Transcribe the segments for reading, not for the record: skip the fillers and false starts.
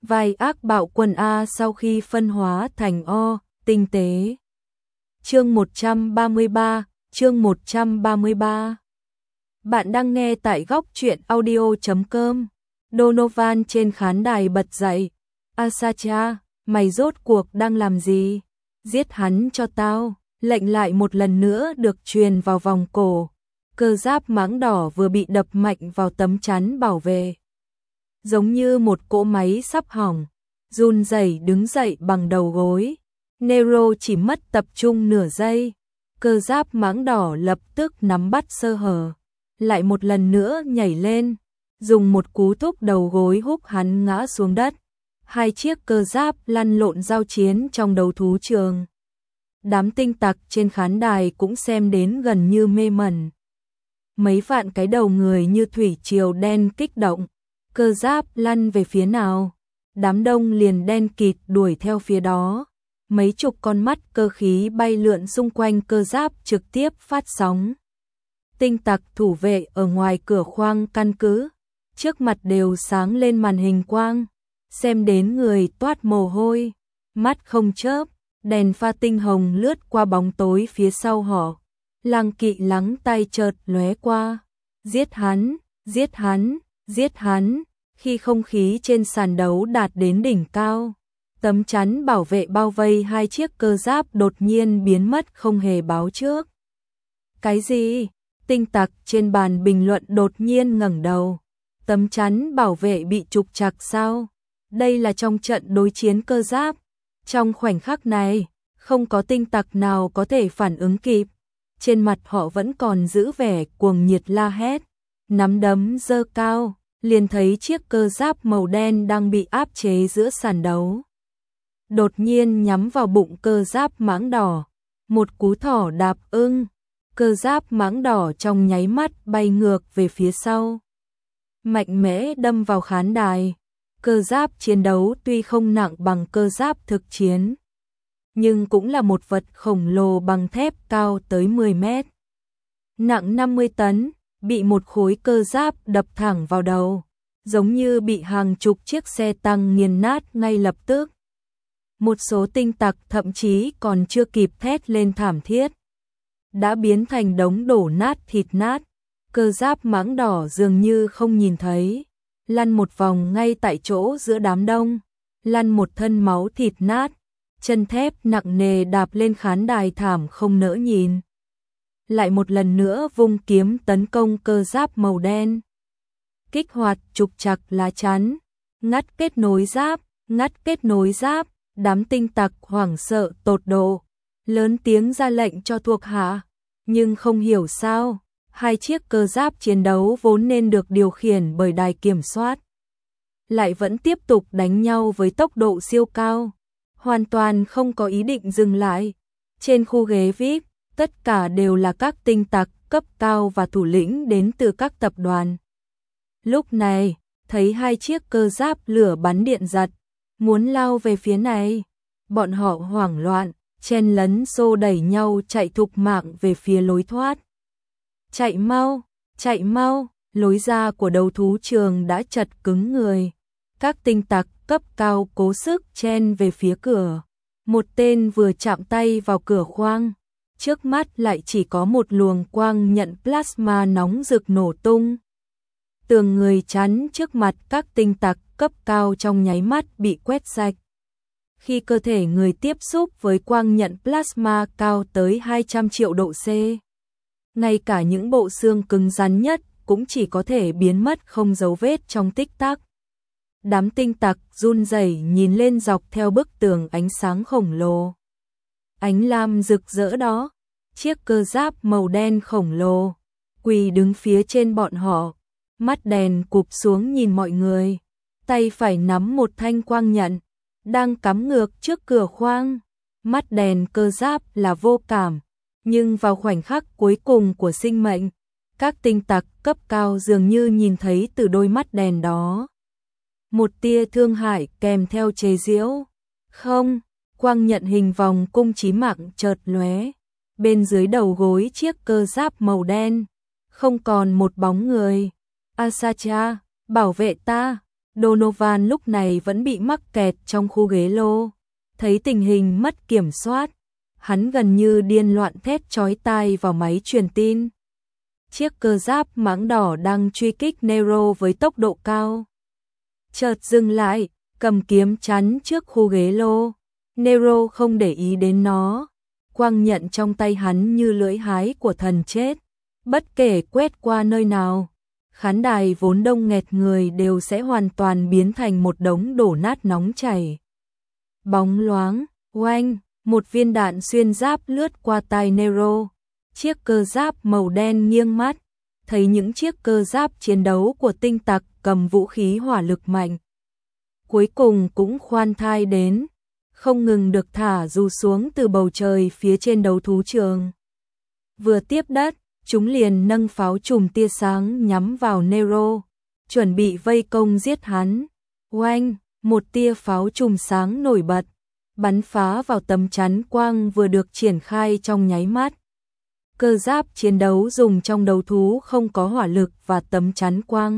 vai ác bạo quân A sau khi phân hóa thành O, tinh tế. Chương 133, chương 133. Bạn đang nghe tại góc truyện audio.com. Donovan trên khán đài bật dậy. Asatra, mày rốt cuộc đang làm gì? Giết hắn cho tao. Lệnh lại một lần nữa được truyền vào vòng cổ. Cơ giáp mãng đỏ vừa bị đập mạnh vào tấm chắn bảo vệ. Giống như một cỗ máy sắp hỏng, run rẩy đứng dậy bằng đầu gối. Nero chỉ mất tập trung nửa giây. Cơ giáp mãng đỏ lập tức nắm bắt sơ hở. Lại một lần nữa nhảy lên. Dùng một cú thúc đầu gối húc hắn ngã xuống đất. Hai chiếc cơ giáp lăn lộn giao chiến trong đấu thú trường. Đám tinh tặc trên khán đài cũng xem đến gần như mê mẩn. Mấy vạn cái đầu người như thủy triều đen kích động. Cơ giáp lăn về phía nào, đám đông liền đen kịt đuổi theo phía đó. Mấy chục con mắt cơ khí bay lượn xung quanh cơ giáp trực tiếp phát sóng. Tinh tặc thủ vệ ở ngoài cửa khoang căn cứ, trước mặt đều sáng lên màn hình quang, xem đến người toát mồ hôi, mắt không chớp, đèn pha tinh hồng lướt qua bóng tối phía sau họ. Lăng Kỵ lắng tay chợt lóe qua, giết hắn, giết hắn, giết hắn. Khi không khí trên sàn đấu đạt đến đỉnh cao, tấm chắn bảo vệ bao vây hai chiếc cơ giáp đột nhiên biến mất không hề báo trước. Cái gì? Tinh tặc trên bàn bình luận đột nhiên ngẩng đầu. Tấm chắn bảo vệ bị trục trặc sao? Đây là trong trận đối chiến cơ giáp. Trong khoảnh khắc này, không có tinh tặc nào có thể phản ứng kịp. Trên mặt họ vẫn còn giữ vẻ cuồng nhiệt la hét, nắm đấm giơ cao. Liền thấy chiếc cơ giáp màu đen đang bị áp chế giữa sàn đấu. Đột nhiên nhắm vào bụng cơ giáp mãng đỏ. Một cú thỏ đạp ưng. Cơ giáp mãng đỏ trong nháy mắt bay ngược về phía sau. Mạnh mẽ đâm vào khán đài. Cơ giáp chiến đấu tuy không nặng bằng cơ giáp thực chiến, nhưng cũng là một vật khổng lồ bằng thép cao tới 10 mét. Nặng 50 tấn. Bị một khối cơ giáp đập thẳng vào đầu, giống như bị hàng chục chiếc xe tăng nghiền nát ngay lập tức. Một số tinh tặc thậm chí còn chưa kịp thét lên thảm thiết, đã biến thành đống đổ nát thịt nát. Cơ giáp mãng đỏ dường như không nhìn thấy, lăn một vòng ngay tại chỗ giữa đám đông, lăn một thân máu thịt nát, chân thép nặng nề đạp lên khán đài thảm không nỡ nhìn. Lại một lần nữa vung kiếm tấn công cơ giáp màu đen. Kích hoạt trục trặc lá chắn, ngắt kết nối giáp, ngắt kết nối giáp. Đám tinh tặc hoảng sợ tột độ, lớn tiếng ra lệnh cho thuộc hạ. Nhưng không hiểu sao, hai chiếc cơ giáp chiến đấu vốn nên được điều khiển bởi đài kiểm soát, lại vẫn tiếp tục đánh nhau với tốc độ siêu cao, hoàn toàn không có ý định dừng lại. Trên khu ghế VIP, tất cả đều là các tinh tặc cấp cao và thủ lĩnh đến từ các tập đoàn. Lúc này, thấy hai chiếc cơ giáp lửa bắn điện giật, muốn lao về phía này. Bọn họ hoảng loạn, chen lấn xô đẩy nhau chạy thục mạng về phía lối thoát. Chạy mau, lối ra của đấu thú trường đã chật cứng người. Các tinh tặc cấp cao cố sức chen về phía cửa. Một tên vừa chạm tay vào cửa khoang, trước mắt lại chỉ có một luồng quang nhận plasma nóng rực nổ tung. Tường người chắn trước mặt các tinh tặc cấp cao trong nháy mắt bị quét sạch. Khi cơ thể người tiếp xúc với quang nhận plasma cao tới 200 triệu độ C, ngay cả những bộ xương cứng rắn nhất cũng chỉ có thể biến mất không dấu vết trong tích tắc. Đám tinh tặc run rẩy nhìn lên dọc theo bức tường ánh sáng khổng lồ. Ánh lam rực rỡ đó, chiếc cơ giáp màu đen khổng lồ, quỳ đứng phía trên bọn họ, mắt đèn cụp xuống nhìn mọi người, tay phải nắm một thanh quang nhận, đang cắm ngược trước cửa khoang. Mắt đèn cơ giáp là vô cảm, nhưng vào khoảnh khắc cuối cùng của sinh mệnh, các tinh tặc cấp cao dường như nhìn thấy từ đôi mắt đèn đó một tia thương hại kèm theo chế giễu. Không, quang nhận hình vòng cung chí mạng chợt lóe, bên dưới đầu gối chiếc cơ giáp màu đen, không còn một bóng người. Asatra, bảo vệ ta, Donovan lúc này vẫn bị mắc kẹt trong khu ghế lô. Thấy tình hình mất kiểm soát, hắn gần như điên loạn thét chói tai vào máy truyền tin. Chiếc cơ giáp mãng đỏ đang truy kích Nero với tốc độ cao. Chợt dừng lại, cầm kiếm chắn trước khu ghế lô. Nero không để ý đến nó. Quang nhận trong tay hắn như lưỡi hái của thần chết. Bất kể quét qua nơi nào, khán đài vốn đông nghẹt người đều sẽ hoàn toàn biến thành một đống đổ nát nóng chảy. Bóng loáng, oanh, một viên đạn xuyên giáp lướt qua tai Nero. Chiếc cơ giáp màu đen nghiêng mắt, thấy những chiếc cơ giáp chiến đấu của tinh tặc cầm vũ khí hỏa lực mạnh. Cuối cùng cũng khoan thai đến, không ngừng được thả dù xuống từ bầu trời phía trên đấu thú trường. Vừa tiếp đất, chúng liền nâng pháo chùm tia sáng nhắm vào Nero, chuẩn bị vây công giết hắn. Oanh, một tia pháo chùm sáng nổi bật, bắn phá vào tấm chắn quang vừa được triển khai trong nháy mắt. Cơ giáp chiến đấu dùng trong đấu thú không có hỏa lực và tấm chắn quang.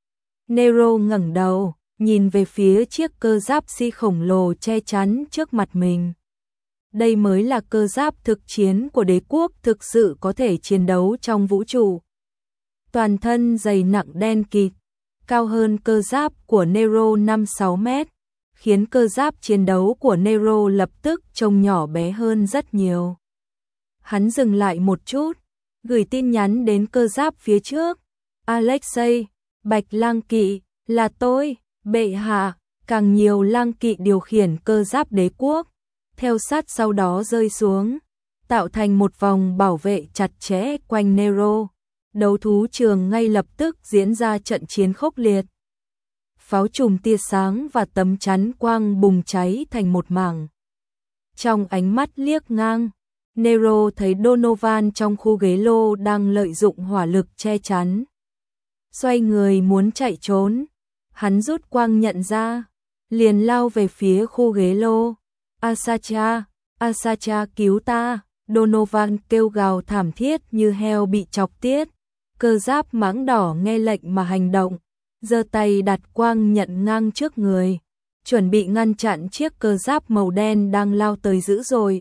Nero ngẩng đầu, nhìn về phía chiếc cơ giáp khổng lồ che chắn trước mặt mình. Đây mới là cơ giáp thực chiến của đế quốc thực sự có thể chiến đấu trong vũ trụ. Toàn thân dày nặng đen kịt, cao hơn cơ giáp của Nero 5-6 mét, khiến cơ giáp chiến đấu của Nero lập tức trông nhỏ bé hơn rất nhiều. Hắn dừng lại một chút, gửi tin nhắn đến cơ giáp phía trước. Alexei, Bạch Lang Kỵ, là tôi, bệ hạ. Càng nhiều lang kỵ điều khiển cơ giáp đế quốc, theo sát sau đó rơi xuống, tạo thành một vòng bảo vệ chặt chẽ quanh Nero. Đấu thú trường ngay lập tức diễn ra trận chiến khốc liệt. Pháo chùm tia sáng và tấm chắn quang bùng cháy thành một mảng. Trong ánh mắt liếc ngang, Nero thấy Donovan trong khu ghế lô đang lợi dụng hỏa lực che chắn. Xoay người muốn chạy trốn, hắn rút quang nhận ra, liền lao về phía khu ghế lô. Asacha, Asacha cứu ta, Donovan kêu gào thảm thiết như heo bị chọc tiết. Cơ giáp mãng đỏ nghe lệnh mà hành động, giơ tay đặt quang nhận ngang trước người, chuẩn bị ngăn chặn chiếc cơ giáp màu đen đang lao tới dữ dội.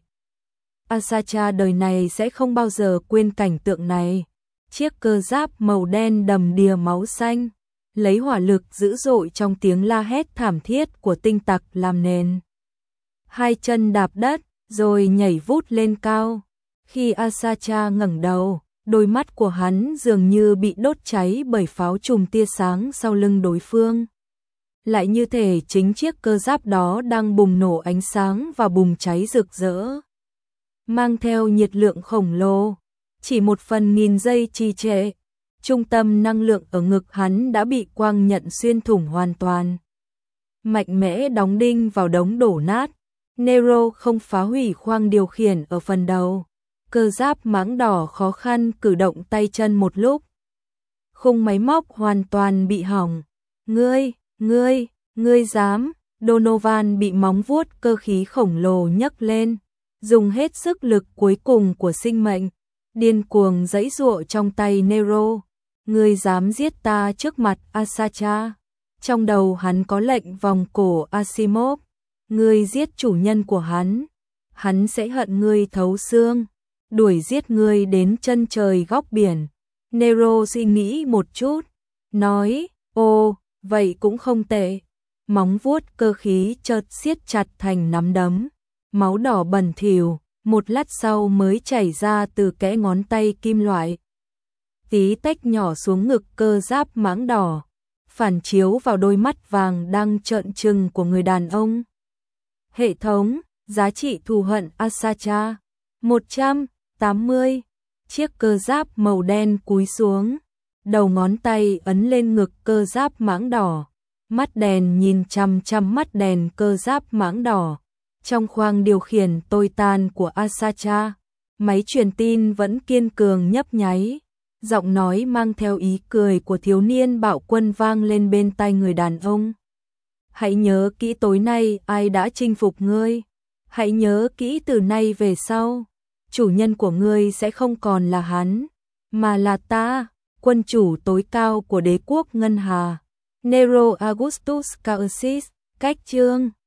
Asacha đời này sẽ không bao giờ quên cảnh tượng này. Chiếc cơ giáp màu đen đầm đìa máu xanh, lấy hỏa lực dữ dội trong tiếng la hét thảm thiết của tinh tặc làm nền. Hai chân đạp đất, rồi nhảy vút lên cao. Khi Asacha ngẩng đầu, đôi mắt của hắn dường như bị đốt cháy bởi pháo chùm tia sáng sau lưng đối phương. Lại như thể chính chiếc cơ giáp đó đang bùng nổ ánh sáng và bùng cháy rực rỡ, mang theo nhiệt lượng khổng lồ. Chỉ một phần nghìn giây trì trệ, trung tâm năng lượng ở ngực hắn đã bị quang nhận xuyên thủng hoàn toàn, mạnh mẽ đóng đinh vào đống đổ nát. Nero không phá hủy khoang điều khiển ở phần đầu. Cơ giáp mãng đỏ khó khăn cử động tay chân một lúc. Khung máy móc hoàn toàn bị hỏng. Ngươi dám? Donovan bị móng vuốt cơ khí khổng lồ nhấc lên, dùng hết sức lực cuối cùng của sinh mệnh, điên cuồng giãy giụa trong tay Nero. Ngươi dám giết ta trước mặt Asacha? Trong đầu hắn có lệnh vòng cổ Asimov. Ngươi giết chủ nhân của hắn sẽ hận ngươi thấu xương, đuổi giết ngươi đến chân trời góc biển. Nero suy nghĩ một chút, nói, ô, vậy cũng không tệ. Móng vuốt cơ khí chợt siết chặt thành nắm đấm, máu đỏ bẩn thỉu, một lát sau mới chảy ra từ kẽ ngón tay kim loại. Tí tách nhỏ xuống ngực cơ giáp mãng đỏ, phản chiếu vào đôi mắt vàng đang trợn trừng của người đàn ông. Hệ thống, giá trị thù hận Asacha, 180. Chiếc cơ giáp màu đen cúi xuống, đầu ngón tay ấn lên ngực cơ giáp mãng đỏ. Mắt đèn nhìn chằm chằm mắt đèn cơ giáp mãng đỏ. Trong khoang điều khiển tồi tàn của Asacha, máy truyền tin vẫn kiên cường nhấp nháy. Giọng nói mang theo ý cười của thiếu niên bạo quân vang lên bên tai người đàn ông. Hãy nhớ kỹ tối nay ai đã chinh phục ngươi. Hãy nhớ kỹ từ nay về sau, chủ nhân của ngươi sẽ không còn là hắn, mà là ta, quân chủ tối cao của đế quốc Ngân Hà. Nero Augustus Caucasus, cách chương